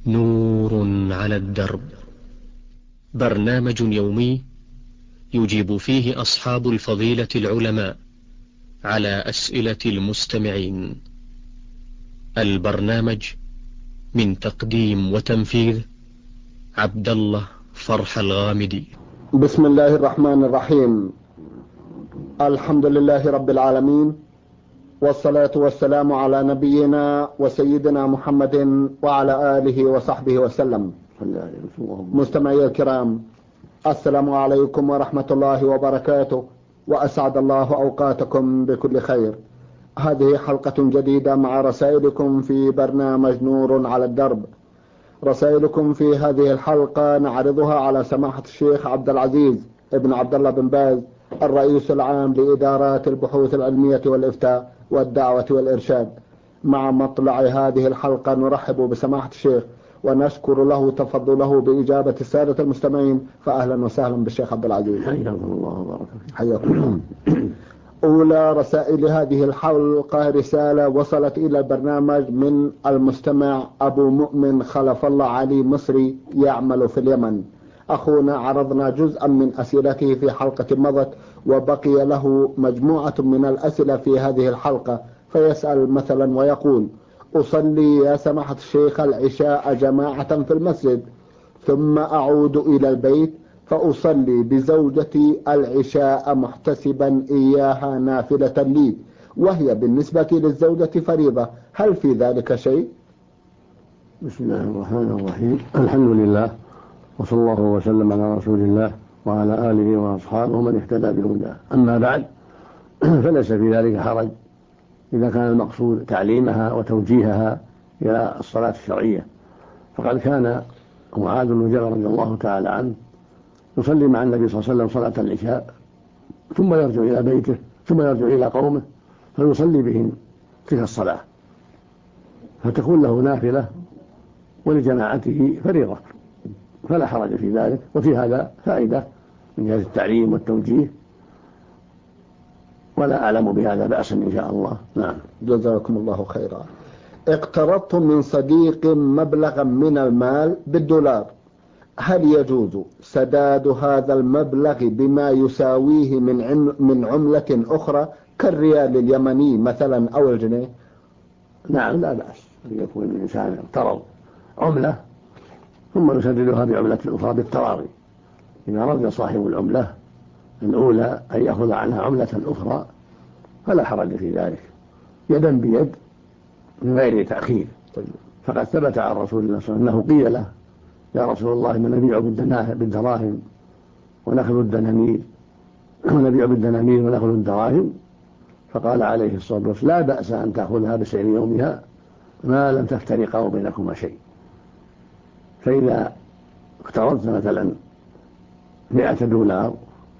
نور على الدرب، برنامج يومي يجيب فيه أصحاب الفضيلة العلماء على أسئلة المستمعين. البرنامج من تقديم وتنفيذ عبد الله فرح الغامدي. بسم الله الرحمن الرحيم. الحمد لله رب العالمين، والصلاة والسلام على نبينا وسيدنا محمد وعلى آله وصحبه وسلم. مستمعي الكرام، السلام عليكم ورحمة الله وبركاته، وأسعد الله أوقاتكم بكل خير. هذه حلقة جديدة مع رسائلكم في برنامج نور على الدرب. رسائلكم في هذه الحلقة نعرضها على سماحة الشيخ عبد العزيز ابن عبد الله بن باز، الرئيس العام لإدارات البحوث العلمية والإفتاء والدعوة والإرشاد. مع مطلع هذه الحلقة نرحب بسماحة الشيخ ونشكر له تفضله بإجابة السادة المستمعين، فأهلا وسهلا بالشيخ عبد العزيز. حياكم الله وبارك فيك. حياكم الله. أولى رسائل هذه الحلقة رسالة وصلت إلى البرنامج من المستمع أبو مؤمن خلف الله علي مصري يعمل في اليمن. أخونا عرضنا جزءا من أسئلته في حلقة مضت، وبقي له مجموعة من الأسئلة في هذه الحلقة، فيسأل مثلا ويقول: أصلي يا سماحة الشيخ العشاء جماعة في المسجد، ثم أعود إلى البيت فأصلي بزوجتي العشاء محتسبا إياها نافلة لي، وهي بالنسبة للزوجة فريضة، هل في ذلك شيء؟ بسم الله الرحمن الرحيم. الحمد لله، وصلى الله وسلم على رسول الله وعلى آله وأصحابه ومن اهتدى بهداه. أما بعد، فليس في ذلك حرج إذا كان المقصود تعليمها وتوجيهها إلى الصلاة الشرعية. فقد كان معاذ بن جبل رضي الله تعالى عنه يصلي مع النبي صلى الله عليه وسلم صلاة العشاء، ثم يرجع إلى بيته، ثم يرجع إلى قومه فيصلي بهم تلك الصلاة، فتكون له نافلة ولجماعته فريضة، فلا حرج في ذلك. وفي هذا فائدة من جهة التعليم والتوجيه، ولا أعلم بهذا بأسا إن شاء الله. نعم. جزاكم الله خيرا. اقترضت من صديق مبلغا من المال بالدولار، هل يجوز سداد هذا المبلغ بما يساويه من عملة أخرى كالريال اليمني مثلا أو الجنيه؟ نعم، لا بأس أن يكون الإنسان اقترض عملة ثم يسددها بعملة أخرى بالتراضي. إذا رضي صاحب العملة الأولى أن يأخذ عنها عملة أخرى فلا حرج في ذلك، يدا بيد من غير تأخير. فقد ثبت عن رسول الله صلى الله عليه وسلم أنه قيل له: يا رسول الله، من نبيع بالدراهم ونأخذ الدنانير، ونبيع بالدنانير ونأخذ الدراهم؟ فقال عليه الصلاة والسلام: لا بأس أن تأخذها بسعر يومها ما لم تفترقا بينكما شيء. فإذا اقترضت مثلا 100 دولار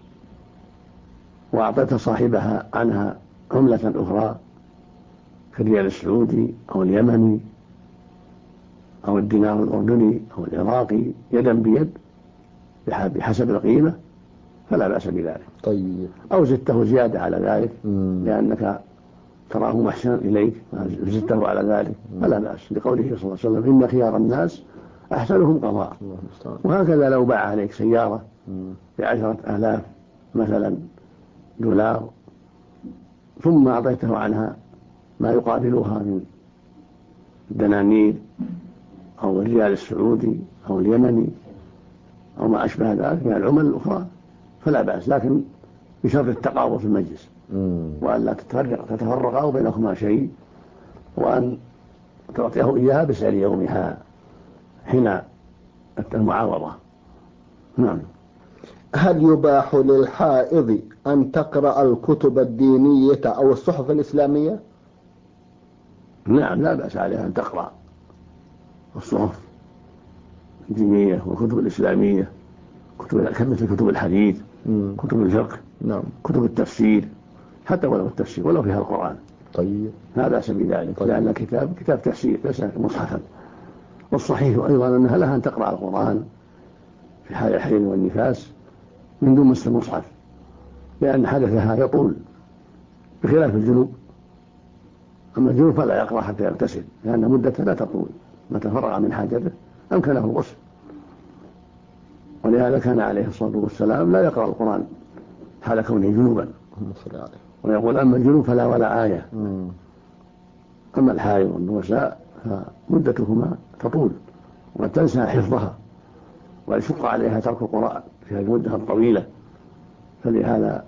وأعطيت صاحبها عنها عملة أخرى كالريال السعودي أو اليمني أو الدينار الأردني أو العراقي يدا بيد بحسب القيمة، فلا بأس بذلك. طيب. أو زدته زيادة على ذلك لأنك تراه محسنا إليك فزدته على ذلك فلا بأس، لقوله صلى الله عليه وسلم: إن خيار الناس أحسنهم قضاء. وهكذا لو باع عليك سيارة ب10,000 مثلا دولار، ثم أعطيته عنها ما يقابلها من الدنانير أو الريال السعودي أو اليمني أو ما أشبه ذلك من العمل الأخرى، فلا بأس، لكن بشرط التقابض في المجلس، وأن لا تتفرقا بينكما شيء، وأن تعطيه إياها بسعر يومها حين المعاوضة. نعم. هل يباح للحائض أن تقرأ الكتب الدينية أو الصحف الإسلامية؟ نعم، لا بأس عليها أن تقرأ الصحف الدينية والكتب الإسلامية، مثل كتب الحديث، كتب الفقه، نعم، كتب التفسير، حتى ولو التفسير ولو فيها القرآن. طيب، لا بأس بذلك. لأن الكتاب كتاب تفسير ليس مصحفا. والصحيح أيضا أنها لها أن تقرأ القرآن في حال الحيض والنفاس من دون مس المصحف، لأن حدثها يطول بخلاف الجنوب. أما الجنوب فلا يقرأ حتى يغتسل، لأن مدته لا تطول، ما تفرغ من حاجته أمكنه الغسل. ولهذا كان عليه الصلاة والسلام لا يقرأ القرآن حال كونه جنوبا، ويقول أما الجنوب فلا ولا آية. أما الحائض والنفساء فمدتهما تطول وتنسى حفظها ويشق عليها ترك القرآن في هذه المدة الطويلة. فلهذا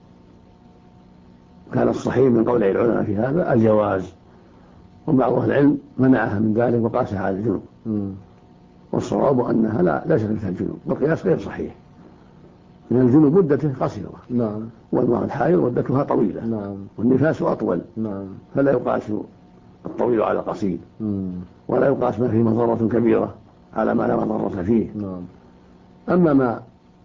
كان الصحيح من قول العلماء في هذا الجواز، وبعض أهل العلم منعها من ذلك وقاسها على الجنوب. والصواب أنها لا شك فيها الجنوب، والقياس غير صحيح، من الجنوب مدته قصيرة، والمرأة الحائض مدتها طويلة، والنفاس أطول، فلا يقاس الطويل على القصير، ولا يقاس ما فيه مضرة كبيرة على ما لا مضرة فيه. أما ما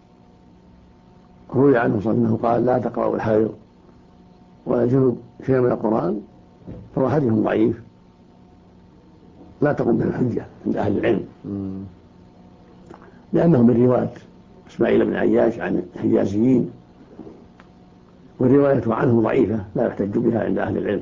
روي عنه صلى الله عليه وسلم قال لا تقرأوا الحائض ولا الجنوب شيئا من القرآن فهو حديث ضعيف لا تقوم به الحجة عند أهل العلم، لأنه من رواية إسماعيل بن عياش عن الحجازيين، والرواية عنه ضعيفة لا يحتج بها عند أهل العلم.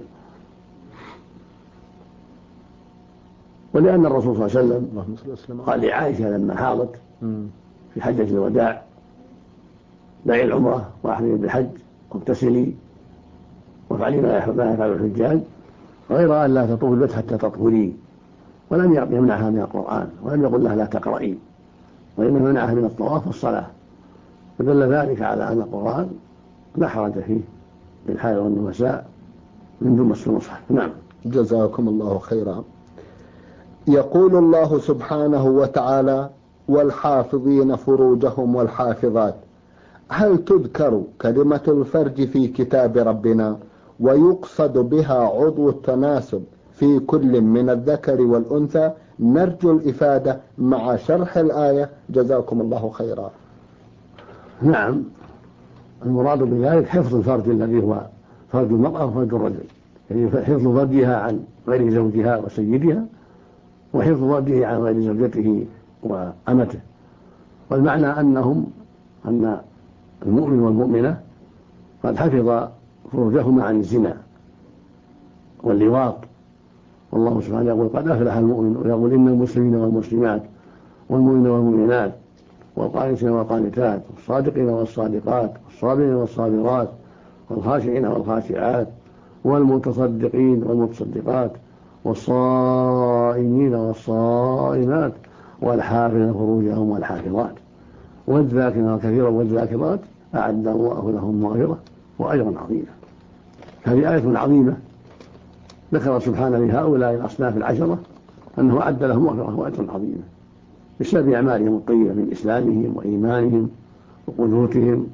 ولأن الرسول صلى الله عليه وسلم قال لعائشة لما حاضت في حجة الوداع دعي العمرة وأحرمي بالحج واغتسلي وافعلي ما يفعل الحجاج غير أن لا تطوف البيت حتى تطهري، ولم يمنعها من القرآن، ولم يقل لها لا تقرأي، وإنما منعها من الطواف والصلاة، فدل ذلك على أن القرآن لا حرج فيه للحائض والنفساء من دون مس المصحف. نعم. جزاكم الله خيرا. يقول الله سبحانه وتعالى والحافظين فروجهم والحافظات، هل تذكر كلمة الفرج في كتاب ربنا ويقصد بها عضو التناسب في كل من الذكر والأنثى؟ نرجو الإفادة مع شرح الآية جزاكم الله خيرا. نعم، المراد بذلك حفظ الفرج الذي هو فرج المرأة وفرج الرجل، يعني حفظ فرجها عن غير زوجها وسيدها، وحفظ فرجه عن غير زوجته وأمته. والمعنى أن المؤمن والمؤمنة قد حفظ فروجهما عن الزنا واللواط، والله سبحانه يقول قد أفلح المؤمن، ويقول إن المسلمين والمسلمات والمؤمنين والمؤمنات والقانتين والقانتات والصادقين والصادقات والصابرين والصابرات والخاشعين والخاشعات والمتصدقين والمتصدقات والصائمين والصائمات والحافظين فروجهم والحافظات والذاكرين كثيرا والذاكرات أعد الله لهم مغفرة وأجرا عظيما. هذه آية عظيمة ذكر سبحانه لهؤلاء الأصناف العشرة أنه أعد لهم مغفرة وأجرا عظيما بسبب أعمالهم الطيبة من إسلامهم وإيمانهم وقنوتهم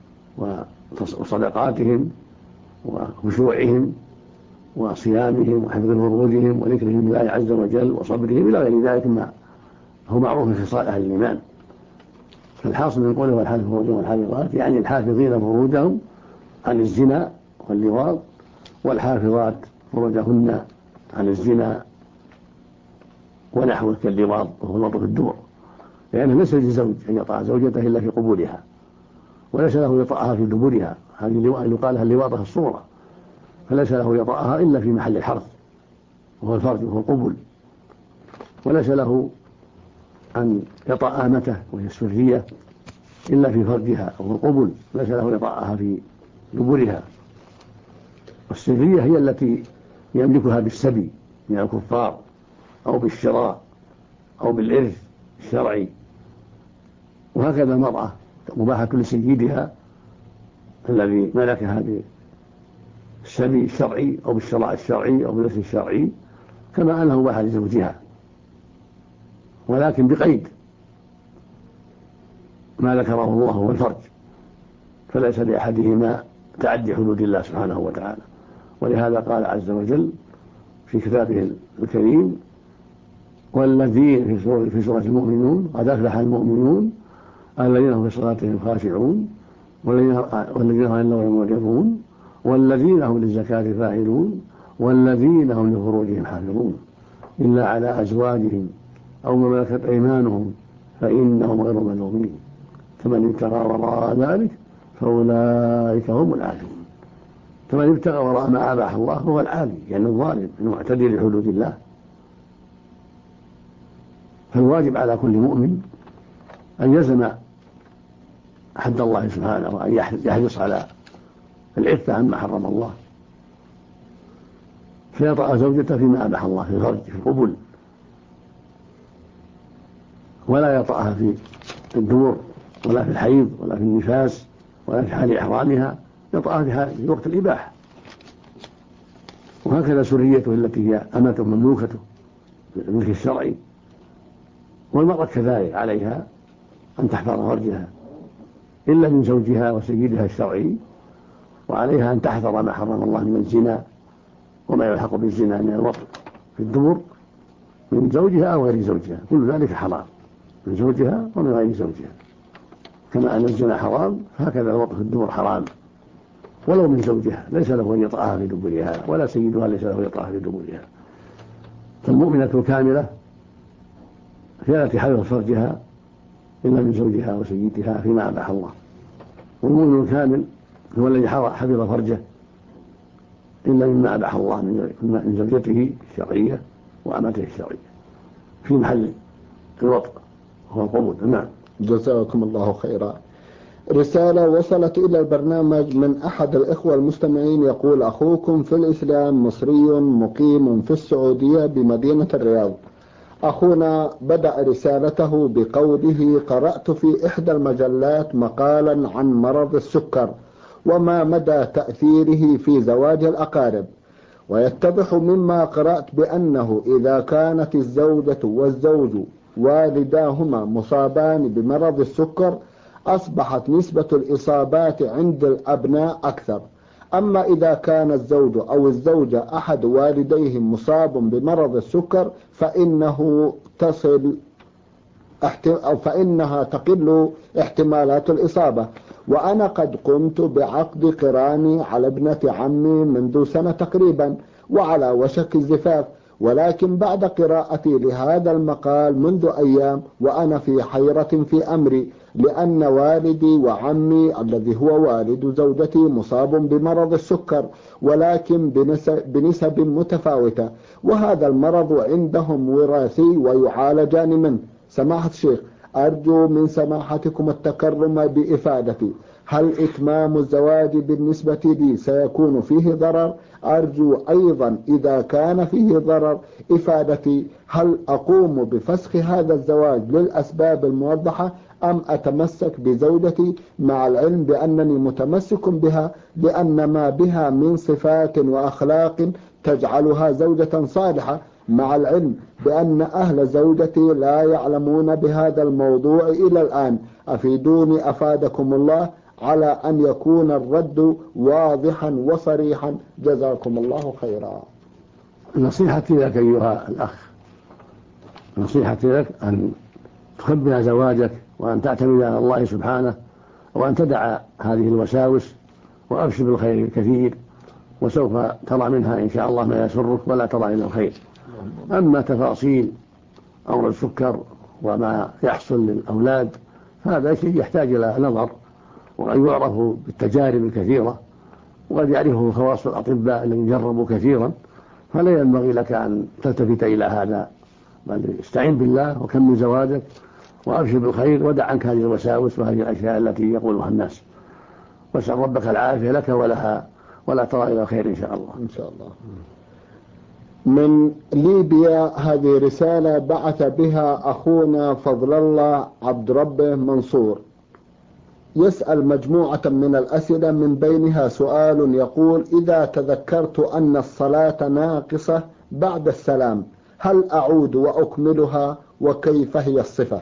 وصدقاتهم وخشوعهم وصيامهم وحفظ فروجهم وذكرهم لله عز وجل وصبرهم إلى غير ذلك ما هو معروف في خصال أهل الإيمان. فالحاصل من قوله والحافظ فروجهم والحافظات يعني الحافظين فروجهم عن الزنا واللواط، والحافظات فروجهن عن الزنا ونحوه كاللواط وهو الوط في الدبر، لأنه ليس للزوج أن يطأ زوجته إلا في قبولها، وليس له يطأها في دبرها، هذه يقال لها اللواطة الصورة، فليس له يطأها إلا في محل الحرث وهو الفرج وهو القبول، وليس له أن يطأ آمته وهي السرية إلا في فرجها وهو القبول، ليس له يطأها في دبرها. والسرية هي التي يملكها بالسبي من الكفار أو بالشراء أو بالإرث الشرعي، وهكذا المرأة مباحة لسيدها الذي ملكها بالسبي الشرعي أو بالشراء الشرعي أو بالإرث الشرعي، كما أنه مباحة لزوجها، ولكن بقيد ما ذكره الله هو الفرج، فليس لأحدهما تعدي حدود الله سبحانه وتعالى. ولهذا قال عز وجل في كتابه الكريم والذين في سورة المؤمنون قد أفلح المؤمنون الذين هم في صلاتهم خاشعون والذين هم عن اللغو معرضون والذين هم للزكاة فاعلون والذين هم لفروجهم حافظون إلا على أزواجهم أو ما ملكت أيمانهم فإنهم غير ملومين فمن ابتغى وراء ذلك فأولئك هم العادون. فمن ابتغى وراء ما أباح الله هو العادي، يعني الظالم المعتدي لحدود الله. فالواجب على كل مؤمن أن يلزم حد الله سبحانه، وأن يحرص على العفة عما حرم الله، فيطأ زوجته فيما أباح الله في الفرج في القبول، ولا يطأها في الدور ولا في الحيض ولا في النفاس ولا في حال إحرامها، يطأها في وقت الإباحة. وهكذا سريته التي هي أمته مملوكته بالملك الشرعي، والمرأة كذلك عليها أن تحفظ فرجها إلا من زوجها وسيدها الشرعي، وعليها أن تحذر ما حرم الله من الزنا وما يلحق بالزنا من الوطء في الدبر من زوجها أو غير زوجها، كل ذلك حرام من زوجها ومن غير زوجها، كما أن الزنا حرام فهكذا الوطء في الدبر حرام ولو من زوجها، ليس له أن يطأها في دبرها، ولا سيدها ليس له أن يطأها في دبرها. فالمؤمنة الكاملة هي التي حفظت فرجها إلا من زوجها وسيدها فيما أباح الله، والمؤمن الكامل هو الذي حفظ فرجه إلا مما أباح الله من زوجته الشرعية وأمته الشرعية في محل الوطء وهو القبول. نعم. جزاكم الله خيرا. رسالة وصلت إلى البرنامج من أحد الإخوة المستمعين يقول: أخوكم في الإسلام مصري مقيم في السعودية بمدينة الرياض. أخونا بدأ رسالته بقوله: قرأت في إحدى المجلات مقالا عن مرض السكر وما مدى تأثيره في زواج الأقارب، ويتضح مما قرأت بأنه إذا كانت الزوجة والزوج والداهما مصابان بمرض السكر أصبحت نسبة الإصابات عند الأبناء أكثر، أما إذا كان الزوج أو الزوجة أحد والديهم مصاب بمرض السكر فإنها تقل احتمالات الإصابة. وأنا قد قمت بعقد قراني على ابنة عمي منذ سنة تقريبا وعلى وشك الزفاف، ولكن بعد قراءتي لهذا المقال منذ أيام وأنا في حيرة في أمري، لأن والدي وعمي الذي هو والد زوجتي مصاب بمرض السكر، ولكن بنسب متفاوتة، وهذا المرض عندهم وراثي ويعالجان منه. سماحة الشيخ، أرجو من سماحتكم التكرم بإفادتي، هل إتمام الزواج بالنسبة لي سيكون فيه ضرر؟ أرجو أيضا إذا كان فيه ضرر إفادتي، هل أقوم بفسخ هذا الزواج للأسباب الموضحة أم أتمسك بزوجتي، مع العلم بأنني متمسك بها لأن ما بها من صفات وأخلاق تجعلها زوجة صالحة، مع العلم بأن أهل زوجتي لا يعلمون بهذا الموضوع إلى الآن. أفيدوني أفادكم الله على أن يكون الرد واضحا وصريحا، جزاكم الله خيرا. نصيحتي لك أيها الأخ، نصيحتي لك أن تخبئ زواجك وأن تعتمد على الله سبحانه، وأن تدع هذه الوساوس وأبشر بالخير الكثير، وسوف ترى منها إن شاء الله ما يسرك ولا ترى إلا الخير. أما تفاصيل أمر السكر وما يحصل للأولاد هذا شيء يحتاج إلى نظر، وأن يعرف بالتجارب الكثيرة، وقد يعرفه خواص الأطباء الذين جربوا كثيرا، فلا ينبغي لك أن تلتفت إلى هذا، بل استعين بالله وكمل زواجك وأبشر بالخير، ودع عنك هذه الوساوس وهذه الأشياء التي يقولها الناس، واسأل ربك العافية لك ولها، ولا ترى إلى خير إن شاء الله. إن شاء الله. من ليبيا هذه رسالة بعث بها أخونا فضل الله عبد ربه منصور، يسأل مجموعة من الأسئلة من بينها سؤال يقول: إذا تذكرت أن الصلاة ناقصة بعد السلام هل أعود وأكملها، وكيف هي الصفة؟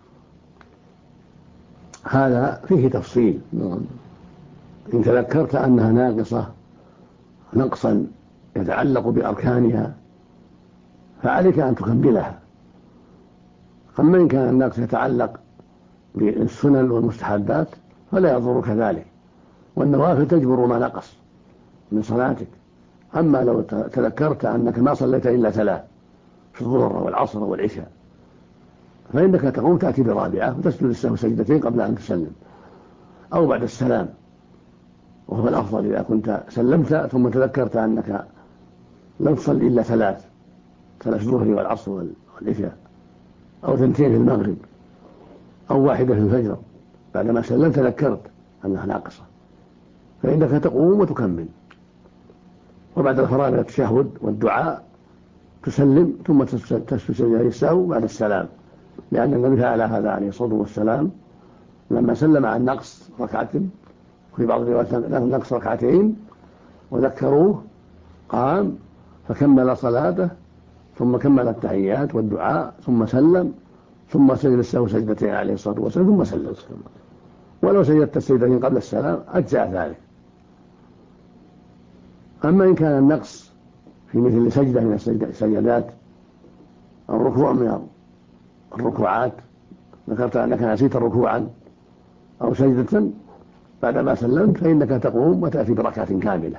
هذا فيه تفصيل. إن تذكرت أنها ناقصة نقصا يتعلق بأركانها فعليك أن تكملها، أما إن كان النقص يتعلق بالسنن والمستحبات فلا يضرك ذلك، والنوافل تجبر ما نقص من صلاتك. أما لو تذكرت أنك ما صليت إلا 3 في الظهر والعصر والعشاء فإنك تقوم تأتي برابعة وتسجد السهو سجدتين قبل أن تسلم أو بعد السلام، وهو الأفضل إذا كنت سلمت ثم تذكرت أنك لم تصل إلا 3 الظهر والعصر والعشاء أو 2 في المغرب أو 1 في الفجر بعدما سلمت تذكرت أنها ناقصة، فإنك تقوم وتكمل، وبعد الفراغ من التشهد والدعاء تسلم ثم تسجد سجدة السهو بعد السلام، لأن النبي فعل هذا عليه الصلاة والسلام لما سلم عن نقص ركعة، في بعض الروايات نقص 2 وذكروه قام فكمل صلاته ثم كمل التحيات والدعاء ثم سلم ثم سجد السهو سجدتين عليه الصلاة والسلام ثم سلم. ولو سجدت السجدتين قبل السلام أجزاء ذلك. أما إن كان النقص في مثل سجدة من السجدات أو ركوع من الركوعات، ذكرت أنك نسيت ركوعا أو سجدة بعدما سلمت، فإنك تقوم وتأتي بركعة كاملة،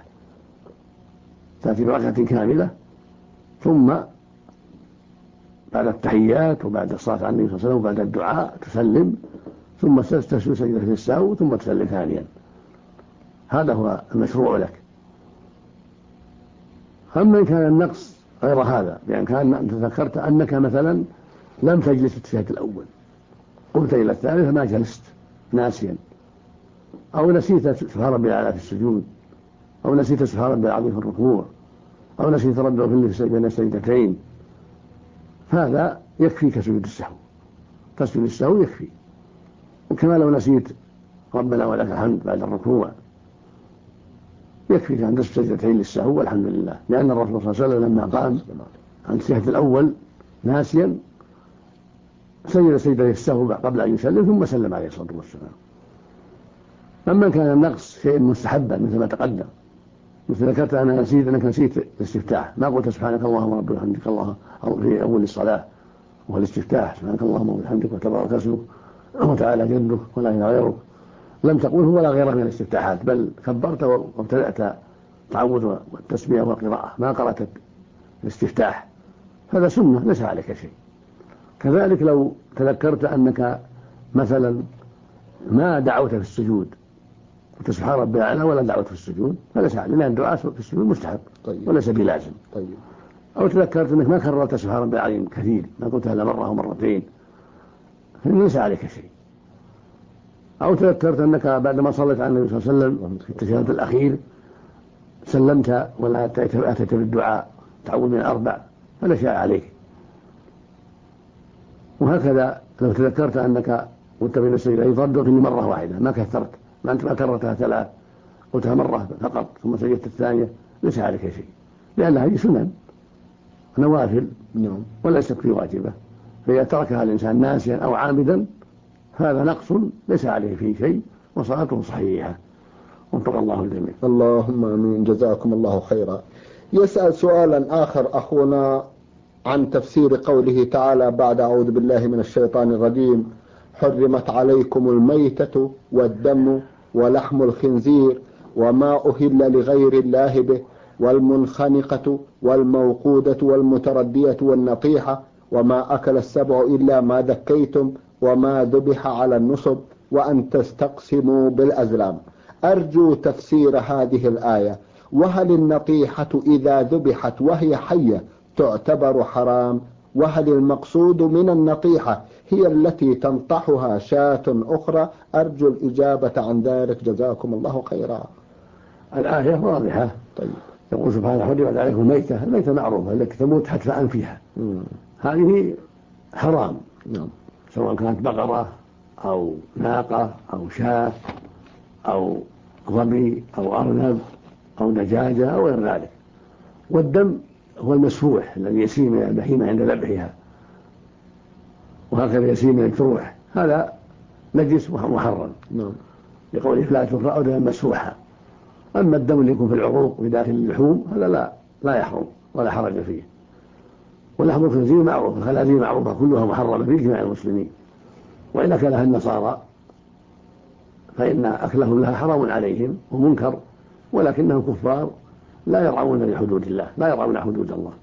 ثم بعد التحيات وبعد الصلاة على النبي صلى الله عليه وسلم وبعد الدعاء تسلم ثم تسجد سجدة السهو ثم تسلم ثانيا. هذا هو المشروع لك. أما إن كان النقص غير هذا، يعني كان تذكرت أنك مثلا لم تجلس في التشهد الأول، قمت إلى الثالث فما جلست ناسيا، أو نسيت سبحان ربي الأعلى في السجود، أو نسيت سبحان ربي العظيم في الركوع، أو نسيت ربي في بين السجدتين، فهذا يكفيك سجود السهو. تسجد السهو يكفي. وكما لو نسيت ربنا ولك الحمد بعد الركوع يكفيك أن تسجد سجدتين للسهو والحمد لله، لأن الرسول صلى الله عليه وسلم لما قام عن التشهد الأول ناسيا سجد سجدة السهو قبل أن يسلم ثم سلم عليه الصلاة والسلام. أما كان النقص شيء مستحبا مثل ما تقدم، مثل ذكرت أنك نسيت الاستفتاح، ما قلت سبحانك اللهم ربنا وبحمدك الله في أول الصلاة وهو الاستفتاح سبحانك اللهم وبحمدك وتبارك اسمك وتعالى جدك ولا إله غيرك، لم تقول ولا غيره من الاستفتاحات، بل كبرت وابتدأت التعوذ والتسمية والقراءة، ما قرأت الاستفتاح، هذا سنة ليس عليك شيء. كذلك لو تذكرت أنك مثلا ما دعوت في السجود سبحان ربي الأعلى ولا دعوت في السجود، فليس عليك، لأن الدعاء في السجود مستحب وليس بلازم. أو تذكرت أنك ما كررت سبحان ربي العظيم كثير، ما قلتها إلا مرة أو مرتين، فليس عليك شيء. أو تذكرت أنك بعدما صليت على النبي صلى الله عليه وسلم في التشهد الأخير سلمت ولا أتيت بالدعاء تعوذ من 4، فلا شيء عليك. وهكذا لو تذكرت أنك قلت بين السجدتين فردت مرة واحدة ما كثرت، ما أنت ما كررتها 3، قلتها مرة فقط ثم سجدت الثانية، ليس عليك شيء، لأن هذه سنن نوافل وليست في واجبة، فإذا تركها الإنسان ناسيا أو عامدا هذا نقص ليس عليه فيه شيء وصلاته صحيحة. وفق الله الجميع. اللهم آمين. جزاكم الله خيرا. يسأل سؤالا آخر أخونا عن تفسير قوله تعالى بعد أعوذ بالله من الشيطان الرجيم: حرمت عليكم الميتة والدم ولحم الخنزير وما أهل لغير الله به والمنخنقة والموقودة والمتردية والنطيحة وما أكل السبع إلا ما ذكيتم وما ذبح على النصب وأن تستقسموا بالأزلام. أرجو تفسير هذه الآية. وهل النطيحة إذا ذبحت وهي حية تعتبر حرام؟ وهل المقصود من النطيحة هي التي تنطحها شاة أخرى؟ أرجو الإجابة عن ذلك جزاكم الله خيرا. الآية واضحة. طيب. يقول سبحانه: حرمت عليكم الميتة. الميتة معروفة التي تموت حتف أنفها، هذه حرام، سواء كانت بقرة أو ناقة أو شاة أو ظبي أو أرنب أو دجاجة أو غير ذلك. والدم هو المسفوح الذي يسيل من البهيمة عند ذبحها، وهكذا يسيل من الجروح، هذا نجس محرم لقوله: لا تفرأ دما مسفوحا. أما الدم اللي يكون في العروق وداخل اللحوم هذا لا يحرم ولا حرج فيه. ولحم الخنزير معروف، الخنازير معروفة كلها محرمة في جميع المسلمين، وإن أكلها النصارى فإن أكلهم لها حرام عليهم ومنكر، ولكنهم كفار لا يرعون لحدود الله، لا يرعون حدود الله.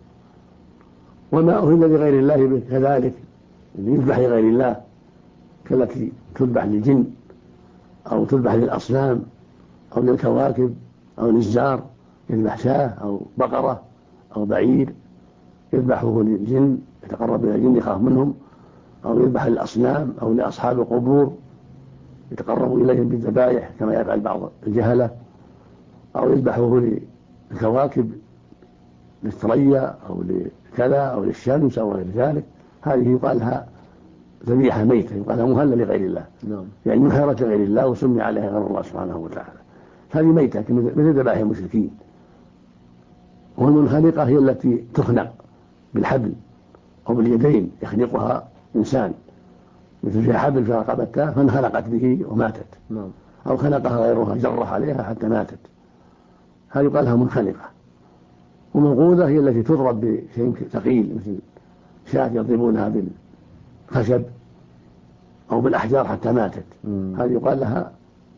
وما أهل لغير الله به كذلك، يذبح لغير الله كالتي تذبح للجن أو تذبح للأصنام أو للكواكب أو للزار، يذبح شاة أو بقرة أو بعير يذبحه للجن، يتقرب إلى الجن يخاف منهم، أو يذبح للأصنام أو لأصحاب القبور يتقربوا إليهم بالذبائح كما يفعل بعض الجهلة، أو يذبحوه للكواكب للثريا أو لكذا أو للشمس أو غير ذلك، هذه يقال لها ذبيحة ميتة، يقال لها مهلة لغير الله، يعني نحرت لغير الله وسمي عليها غير الله سبحانه وتعالى، هذه ميتة مثل ذبائح المشركين. والمنخنقة هي التي تخنق بالحبل أو باليدين، يخنقها إنسان مثل فيها حبل في رقبتها فانخنقت به وماتت، أو خنقها غيرها جرح عليها حتى ماتت، هذه يقال لها منخنقة. وموقوذة هي التي تضرب بشيء ثقيل مثل شاة يضربونها بالخشب أو بالأحجار حتى ماتت، هذه يقال لها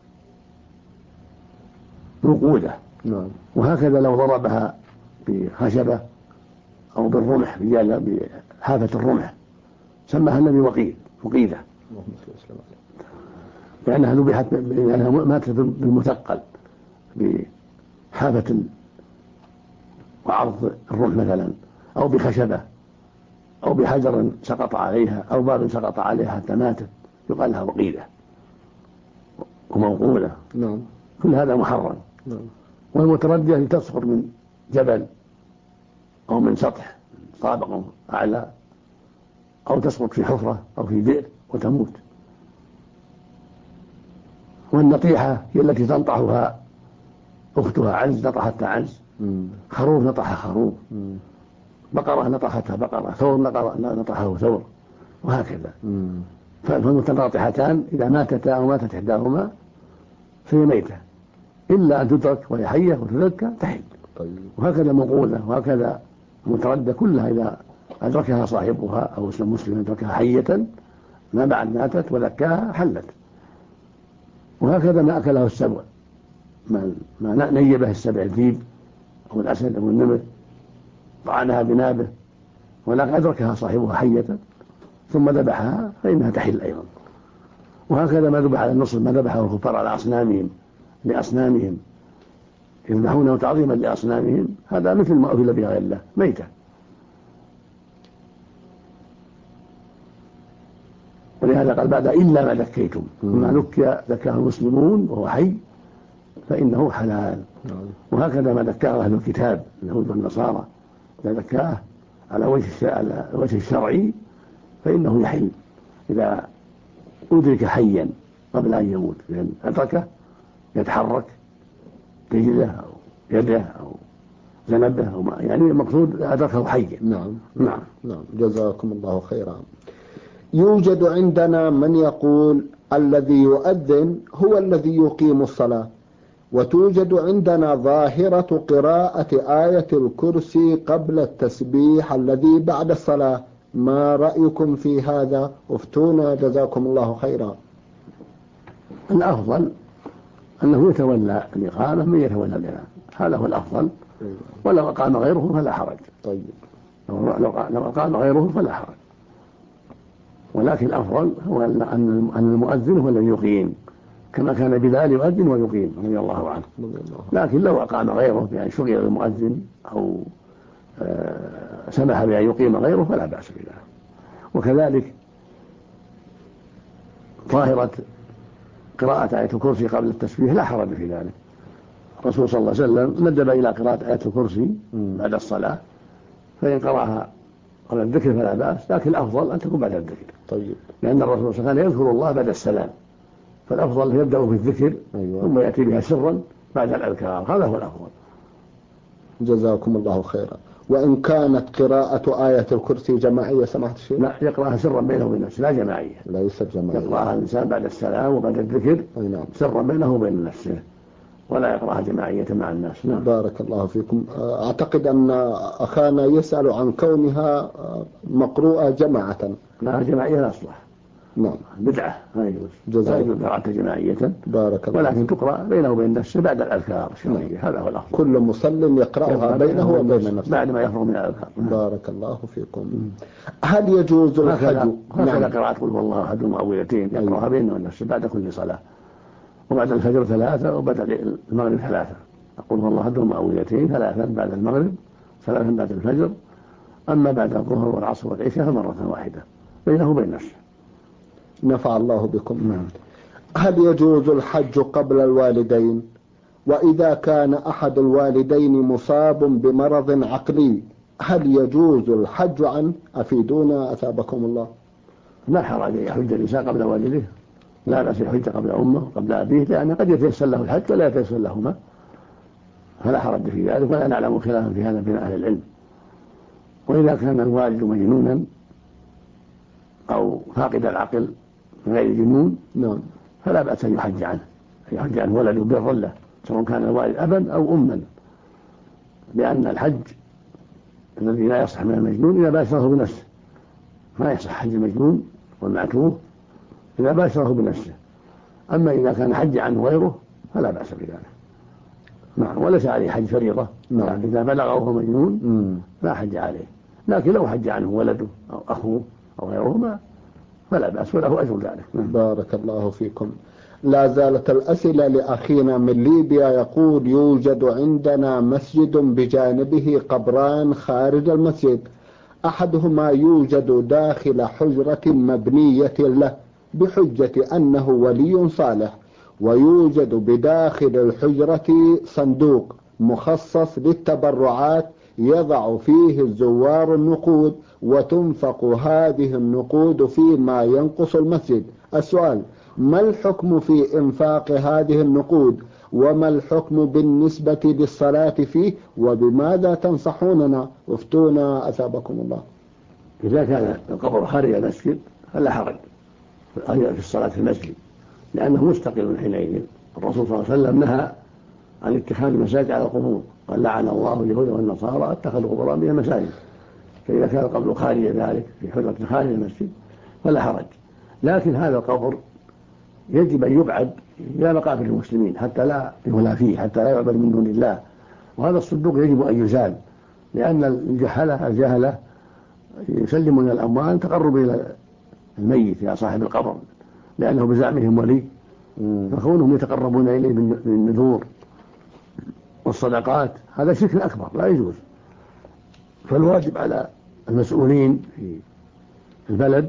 موقوذة. وهكذا لو ضربها بخشبة أو بالرمح بحافة الرمح سماها النبي وقيدة، لأنها ذبحت لأنها ماتت بالمثقل بحافة وعرض الرمح مثلا، أو بخشبة أو بحجر سقط عليها أو باب سقط عليها حتى ماتت، يقال لها وقيدة وموقولة. كل هذا محرم. والمتردية تسقط من جبل أو من سطح طابق أعلى، أو تسقط في حفرة أو في بئر وتموت. والنطيحة هي التي تنطحها أختها عنز نطحتها عنز، خروف نطحها خروف، بقرة نطحتها بقرة، ثور نطحه ثور، وهكذا. فالمتناطحتان إذا ماتتا أو ماتت إحداهما فهي ميتة، إلا أن تترك وهي حية وتذكى تحل. وهكذا موقوذة وهكذا متردة كلها إذا أدركها صاحبها أو مسلم أدركها حية ما بعد ماتت وذكاها حلت. وهكذا ما أكله السبع، ما نيبه السبع، الذيب أو الأسد أو النمر طعنها بنابه ولكن أدركها صاحبها حية ثم ذبحها فإنها تحل أيضا. وهكذا ما ذبح على النصر، ما ذبحه الكفار على لأصنامهم يذبحونه تعظيما لأصنامهم، هذا مثل ما أكل بغير الله ميتة. ولهذا قال بعد إلا ما ذكيتم، ما ذكاه المسلمون وهو حي فإنه حلال. وهكذا ما ذكاه أهل الكتاب اليهود والنصارى إذا ذكاه على وجه الشرعي فإنه يحل إذا أدرك حيا قبل أن يموت، لأن أدركه يتحرك رجله أو يده أو ذنبه أو ما، يعني المقصود أدركه حيا. نعم. جزاكم الله خيرا. يوجد عندنا من يقول الذي يؤذن هو الذي يقيم الصلاة، وتوجد عندنا ظاهرة قراءة آية الكرسي قبل التسبيح الذي بعد الصلاة، ما رأيكم في هذا؟ افتونا جزاكم الله خيرا. الأفضل أنه يتولى الإقامة من يتولى الإمام، هذا هو الأفضل. ولو أقام غيره فلا حرج. لو أقام غيره فلا حرج، ولكن الأفضل هو أن المؤذن هو الذي يقيم، كما كان بلال يؤذن ويقيم رضي الله عنه. لكن لو أقام غيره بأن شغل المؤذن أو سمح بأن يقيم غيره فلا بأس بذلك. وكذلك ظاهرة قراءة آية الكرسي قبل التسبيح لا حرج في ذلك. الرسول صلى الله عليه وسلم ندب إلى قراءة آية الكرسي بعد الصلاة، فإن قرأها قبل الذكر فلا بأس، لكن الأفضل أن تكون بعد الذكر. لأن الرسول صلى الله عليه وسلم يذكر الله بعد السلام، فالأفضل يبدأ بالذكر ثم يأتي بها سرا بعد الأذكار، هذا هو الأفضل. جزاكم الله خيرا. وإن كانت قراءة آية الكرسي جماعية سمعت شيء؟ لا، يقرأها سرا بينه وبين نفسه، لا جماعية. ليست جماعية، يقرأها الإنسان بعد السلام وبعد الذكر سرا بينه وبين نفسه، ولا يقرأها جماعية مع الناس. بارك الله فيكم. أعتقد أن أخانا يسأل عن كونها مقروءة جماعة. لا، جماعية لا أصلح. بدعة لا يجوز قراءة جماعية. بارك الله. ولكن تقرأ بينه وبين نفسه بعد الأذكار الشرعية، هذا هو الأفضل. كل مصل يقرأها بينه وبين نفسه بعد ما يفرغ من الأذكار. بارك الله فيكم. هل يجوز الحج؟ هكذا قراءة قل هو الله أحد المعوذتين يقرأها بينه وبين نفسه بعد كل صلاة، وبعد الفجر 3 وبعد المغرب 3. أقول هو الله أحد المعوذتين 3 بعد المغرب 3 بعد الفجر. أما بعد الظهر والعصر والعشاء فمرة واحدة. بينه وبين نفسه. نفع الله بكم. هل يجوز الحج قبل الوالدين؟ وإذا كان أحد الوالدين مصاب بمرض عقلي هل يجوز الحج عنه؟ أفيدونا أثابكم الله. لا حرج أن يحج الإنسان قبل والده، لا بأس يحج قبل أمه قبل أبيه، لأن قد يتيسر له الحج ولا يتيسر لهما، فلا حرج في ذلك، ولا نعلم خلافا في هذا بين أهل العلم. وإذا كان الوالد مجنونا أو فاقد العقل غير جنون فلا بأس أن يحج عنه ولده برا له، سواء كان الوالد أبا أو أما، لأن الحج الذي لا يصح من المجنون إذا باشره بنفسه، ما يصح حج المجنون والمعتوه إذا باشره بنفسه. أما إذا كان حج عنه غيره فلا بأس بذلك. وليس عليه حج فريضة. إذا بلغ وهو مجنون لا حج عليه، لكن لو حج عنه ولده أو أخوه أو غيرهما فلا بأس وله أجر ذلك. بارك الله فيكم. لا زالت الأسئلة لأخينا من ليبيا، يقول: يوجد عندنا مسجد بجانبه قبران خارج المسجد، أحدهما يوجد داخل حجرة مبنية له بحجة أنه ولي صالح، ويوجد بداخل الحجرة صندوق مخصص للتبرعات يضع فيه الزوار النقود وتنفق هذه النقود فيما ينقص المسجد. السؤال: ما الحكم في إنفاق هذه النقود؟ وما الحكم بالنسبة للصلاة فيه؟ وبماذا تنصحوننا؟ افتونا أثابكم الله. إذا كان القبر خارج المسجد فلا حرج في الصلاة في المسجد، لأنه مستقل حينئذ. الرسول صلى الله عليه وسلم نهى عن اتخاذ المساجد على القبور، قال: لعن الله اليهود والنصارى اتخذوا قبورا بها مساجد. فإذا كان القبر خارج ذلك في حجرة خارج المسجد فلا حرج، لكن هذا القبر يجب أن يبعد إلى مقابر المسلمين حتى لا يولى فيه، حتى لا يعبد من دون الله. وهذا الصندوق يجب أن يزال، لأن الجهلة يسلمون الأموال تقرب إلى الميت يا صاحب القبر، لأنه بزعمهم ولي، فكونهم يتقربون إليه بالنذور والصدقات هذا شرك أكبر لا يجوز. فالواجب على المسؤولين في البلد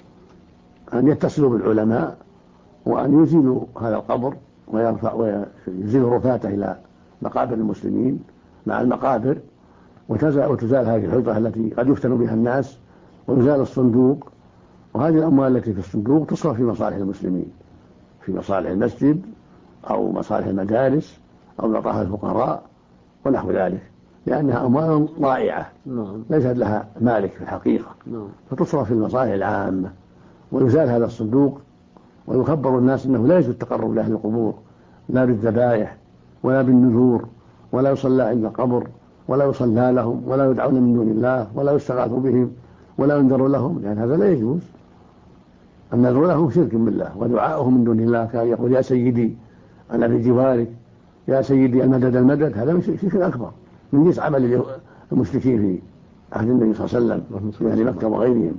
أن يتصلوا بالعلماء وأن يزيلوا هذا القبر ويزيلوا رفاته إلى مقابر المسلمين مع المقابر، وتزال هذه الحجرة التي قد يفتن بها الناس، ويزال الصندوق، وهذه الأموال التي في الصندوق تصرف في مصالح المسلمين، في مصالح المسجد أو مصالح المدارس أو مصالح الفقراء ونحو ذلك، لأنها أموال ضائعة ليست لها مالك في الحقيقة، فتصرف في المصالح العامة. ويزال هذا الصندوق ويخبر الناس أنه لا يجوز التقرب لأهل القبور، لا بالذبائح ولا بالنذور، ولا يصلى عند القبر ولا يصلى لهم ولا يدعون من دون الله ولا يستغاث بهم ولا ينذر لهم، لأن هذا لا يجوز. النذر لهم شرك بالله، ودعاؤهم من دون الله كان يقول: يا سيدي أنا في جوارك، يا سيدي المدد، هذا شرك أكبر من جنس عمل المشركين في عهد النبي صلى الله عليه وسلم في أهل مكة وغيرهم.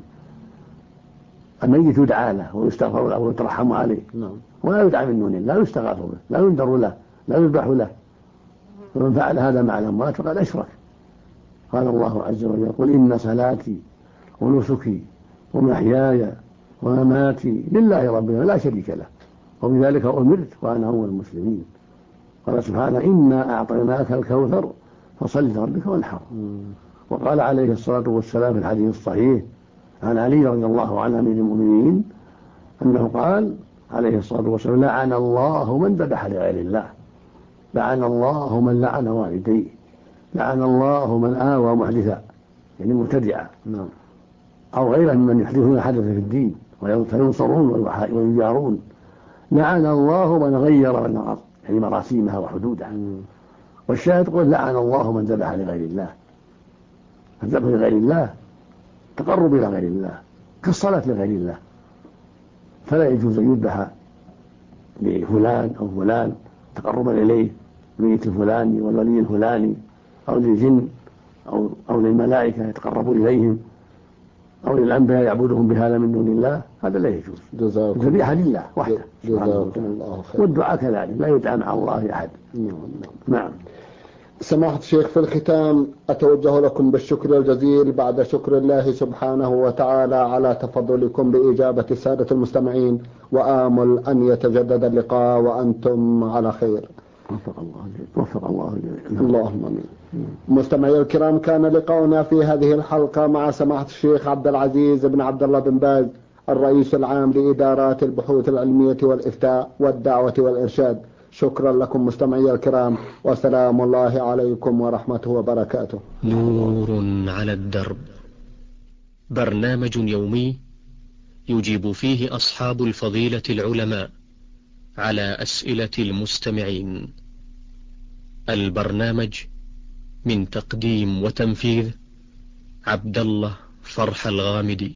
الميت يدعى له ويستغفر له ويترحم عليه، ولا يدعى من دون الله، لا يستغاث به، لا ينذر له، لا يذبح له. فمن فعل هذا مع الأموات فقد أشرك. قال الله عز وجل: قل إن صلاتي ونسكي ومحياي ومماتي لله رب العالمين لا شريك له وبذلك أمرت وأنا أول المسلمين. قال سبحانه: إنا أعطيناك الكوثر فصل لربك وانحر. وقال عليه الصلاة والسلام في الحديث الصحيح عن علي رضي الله عنه أمير المؤمنين أنه قال عليه الصلاة والسلام: لعن الله من ذبح لغير الله، لعن الله من لعن والديه، لعن الله من آوى محدثا، يعني مبتدعا أو غيره ممن يحدثون حدث في الدين فينصرون ويجارون. لعن الله من غير من نقض، يعني مراسيمها وحدودها. والشاهد قل: لعن الله من ذبح لغير الله. الذبح لغير الله تقرب إلى غير الله كالصلاة لغير الله، فلا يجوز أن يذبح لفلان أو فلان تقربا إليه، الميت الفلاني والولي الفلاني أو للجن أو للملائكة يتقرب إليهم أو للأنبياء يعبدهم بهذا من دون الله، هذا لا يجوز. الذبيحة لله وحده سبحانه وتعالى، والدعاء كذلك لا يدعى مع الله أحد. نعم. سماحة الشيخ، في الختام أتوجه لكم بالشكر الجزيل بعد شكر الله سبحانه وتعالى على تفضلكم بإجابة السادة المستمعين، وآمل أن يتجدد اللقاء وأنتم على خير. وفق الله جل. وفق الله جل. اللهم آمين. مستمعي الكرام، كان لقاؤنا في هذه الحلقة مع سماحة الشيخ عبد العزيز بن عبد الله بن باز، الرئيس العام لإدارات البحوث العلمية والإفتاء والدعوة والإرشاد. شكرا لكم مستمعي الكرام، وسلام الله عليكم ورحمته وبركاته. نور على الدرب، برنامج يومي يجيب فيه أصحاب الفضيلة العلماء على أسئلة المستمعين. البرنامج من تقديم وتنفيذ عبد الله فرح الغامدي.